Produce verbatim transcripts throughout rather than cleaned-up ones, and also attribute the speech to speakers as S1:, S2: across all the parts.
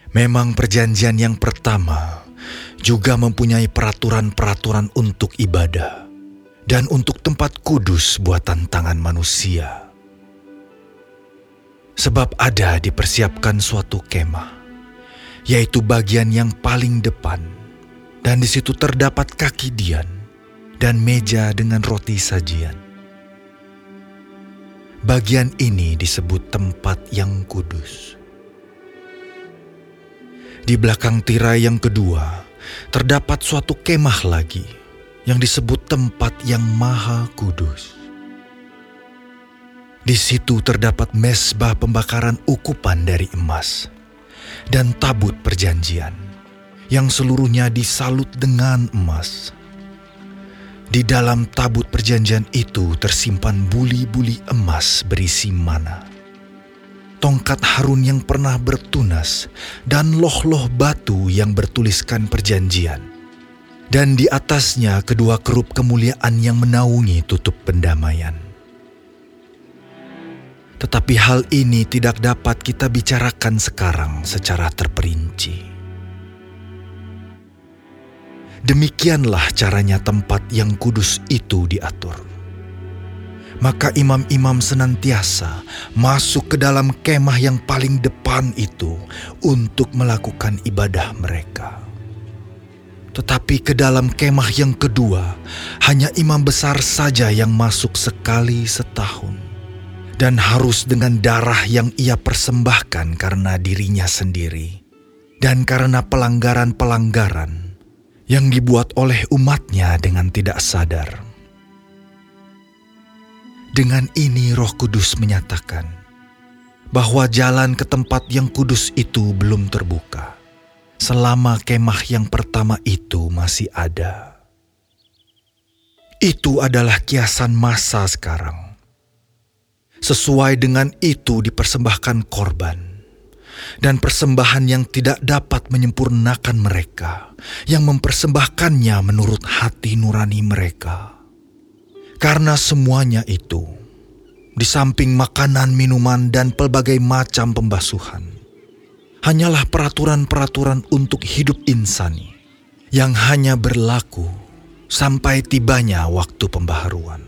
S1: Memang perjanjian yang pertama juga mempunyai peraturan-peraturan untuk ibadah dan untuk tempat kudus buatan tangan manusia. Sebab ada dipersiapkan suatu kemah, yaitu bagian yang paling depan, dan di situ terdapat kaki dian dan meja dengan roti sajian. Bagian ini disebut tempat yang kudus. Di belakang tirai yang kedua, terdapat suatu kemah lagi yang disebut tempat yang maha kudus. Di situ terdapat mezbah pembakaran ukupan dari emas dan tabut perjanjian yang seluruhnya disalut dengan emas. Di dalam tabut perjanjian itu tersimpan buli-buli emas berisi mana, tongkat Harun yang pernah bertunas, dan loh-loh batu yang bertuliskan perjanjian. Dan di atasnya kedua kerup kemuliaan yang menaungi tutup pendamaian. Tetapi hal ini tidak dapat kita bicarakan sekarang secara terperinci. Demikianlah caranya tempat yang kudus itu diatur. Maka imam-imam senantiasa masuk ke dalam kemah yang paling depan itu untuk melakukan ibadah mereka. Tetapi ke dalam kemah yang kedua, hanya imam besar saja yang masuk sekali setahun. Dan harus dengan darah yang ia persembahkan karena dirinya sendiri. Dan karena pelanggaran-pelanggaran yang dibuat oleh umatnya dengan tidak sadar. Dengan ini Roh Kudus menyatakan bahwa jalan ke tempat yang kudus itu belum terbuka selama kemah yang pertama itu masih ada. Itu adalah kiasan masa sekarang. Sesuai dengan itu dipersembahkan korban dan persembahan yang tidak dapat menyempurnakan mereka, yang mempersembahkannya menurut hati nurani mereka. Karena semuanya itu, di samping makanan, minuman, dan pelbagai macam pembasuhan, hanyalah peraturan-peraturan untuk hidup insani yang hanya berlaku sampai tibanya waktu pembaharuan.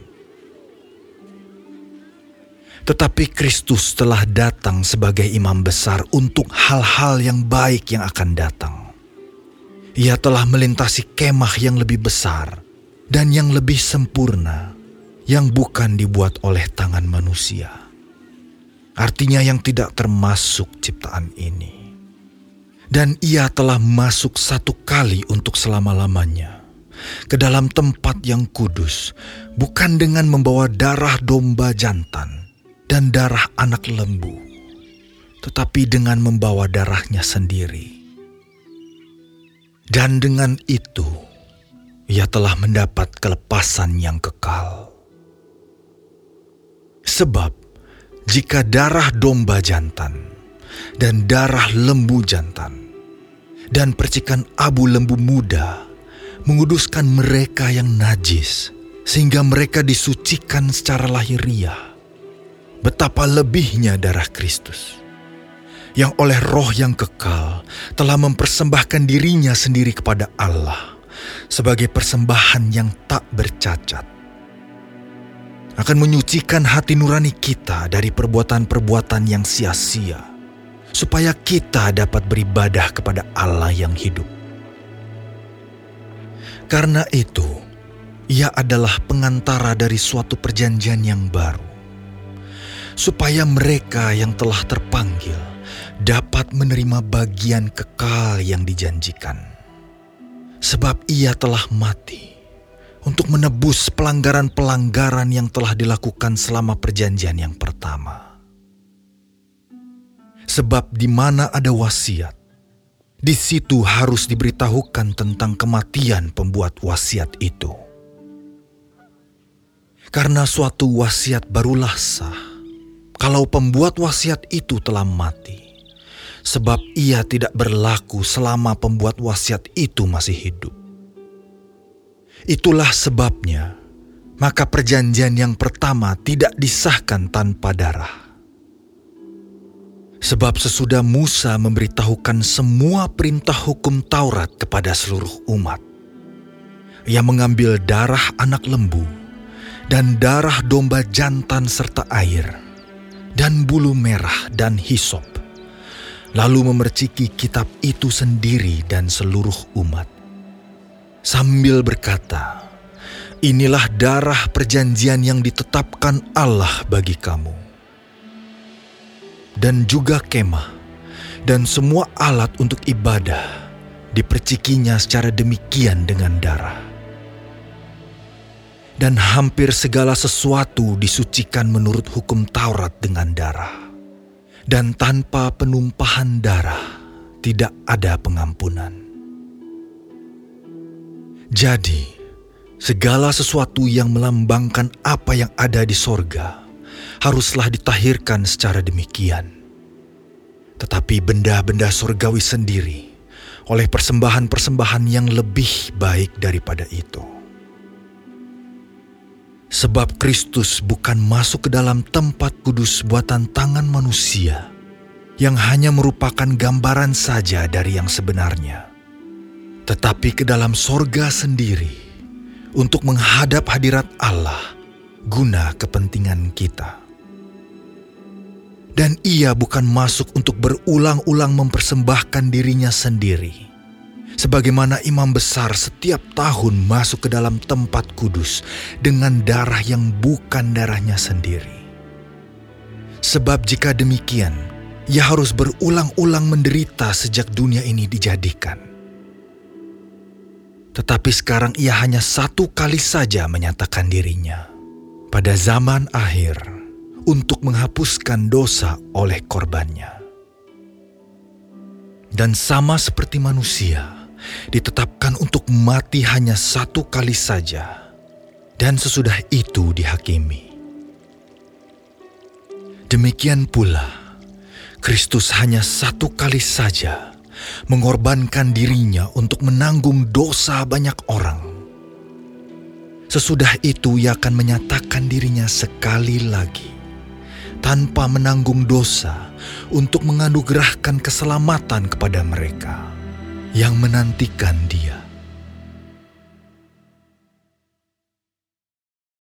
S1: Tetapi Kristus telah datang sebagai imam besar untuk hal-hal yang baik yang akan datang. Ia telah melintasi kemah yang lebih besar dan yang lebih sempurna, yang bukan dibuat oleh tangan manusia. Artinya yang tidak termasuk ciptaan ini. Dan ia telah masuk satu kali untuk selama-lamanya ke dalam tempat yang kudus, bukan dengan membawa darah domba jantan dan darah anak lembu, tetapi dengan membawa darahnya sendiri. Dan dengan itu, ia telah mendapat kelepasan yang kekal. Sebab, jika darah domba jantan dan darah lembu jantan dan percikan abu lembu muda menguduskan mereka yang najis, sehingga mereka disucikan secara lahiriah, betapa lebihnya darah Kristus, yang oleh Roh yang kekal telah mempersembahkan dirinya sendiri kepada Allah sebagai persembahan yang tak bercacat, akan menyucikan hati nurani kita dari perbuatan-perbuatan yang sia-sia, supaya kita dapat beribadah kepada Allah yang hidup. Karena itu, ia adalah pengantara dari suatu perjanjian yang baru, supaya mereka yang telah terpanggil dapat menerima bagian kekal yang dijanjikan. Sebab ia telah mati untuk menebus pelanggaran-pelanggaran yang telah dilakukan selama perjanjian yang pertama. Sebab di mana ada wasiat, di situ harus diberitahukan tentang kematian pembuat wasiat itu. Karena suatu wasiat barulah sah kalau pembuat wasiat itu telah mati, sebab ia tidak berlaku selama pembuat wasiat itu masih hidup. Itulah sebabnya, maka perjanjian yang pertama tidak disahkan tanpa darah. Sebab sesudah Musa memberitahukan semua perintah hukum Taurat kepada seluruh umat, ia mengambil darah anak lembu dan darah domba jantan serta air dan bulu merah dan hisop, lalu memerciki kitab itu sendiri dan seluruh umat, sambil berkata, "Inilah darah perjanjian yang ditetapkan Allah bagi kamu." Dan juga kemah dan semua alat untuk ibadah dipercikinya secara demikian dengan darah. Dan hampir segala sesuatu disucikan menurut hukum Taurat dengan darah. Dan tanpa penumpahan darah tidak ada pengampunan. Jadi, segala sesuatu yang melambangkan apa yang ada di sorga haruslah ditahirkan secara demikian. Tetapi benda-benda sorgawi sendiri oleh persembahan-persembahan yang lebih baik daripada itu. Sebab Kristus bukan masuk ke dalam tempat kudus buatan tangan manusia yang hanya merupakan gambaran saja dari yang sebenarnya, tetapi ke dalam sorga sendiri untuk menghadap hadirat Allah guna kepentingan kita. Dan ia bukan masuk untuk berulang-ulang mempersembahkan dirinya sendiri, sebagaimana imam besar setiap tahun masuk ke dalam tempat kudus dengan darah yang bukan darahnya sendiri. Sebab jika demikian, ia harus berulang-ulang menderita sejak dunia ini dijadikan. Tetapi sekarang ia hanya satu kali saja menyatakan dirinya pada zaman akhir untuk menghapuskan dosa oleh korbannya. Dan sama seperti manusia, ditetapkan untuk mati hanya satu kali saja, dan sesudah itu dihakimi. Demikian pula, Kristus hanya satu kali saja mengorbankan dirinya untuk menanggung dosa banyak orang. Sesudah itu ia akan menyatakan dirinya sekali lagi, tanpa menanggung dosa, untuk menganugerahkan keselamatan kepada mereka yang menantikan Dia.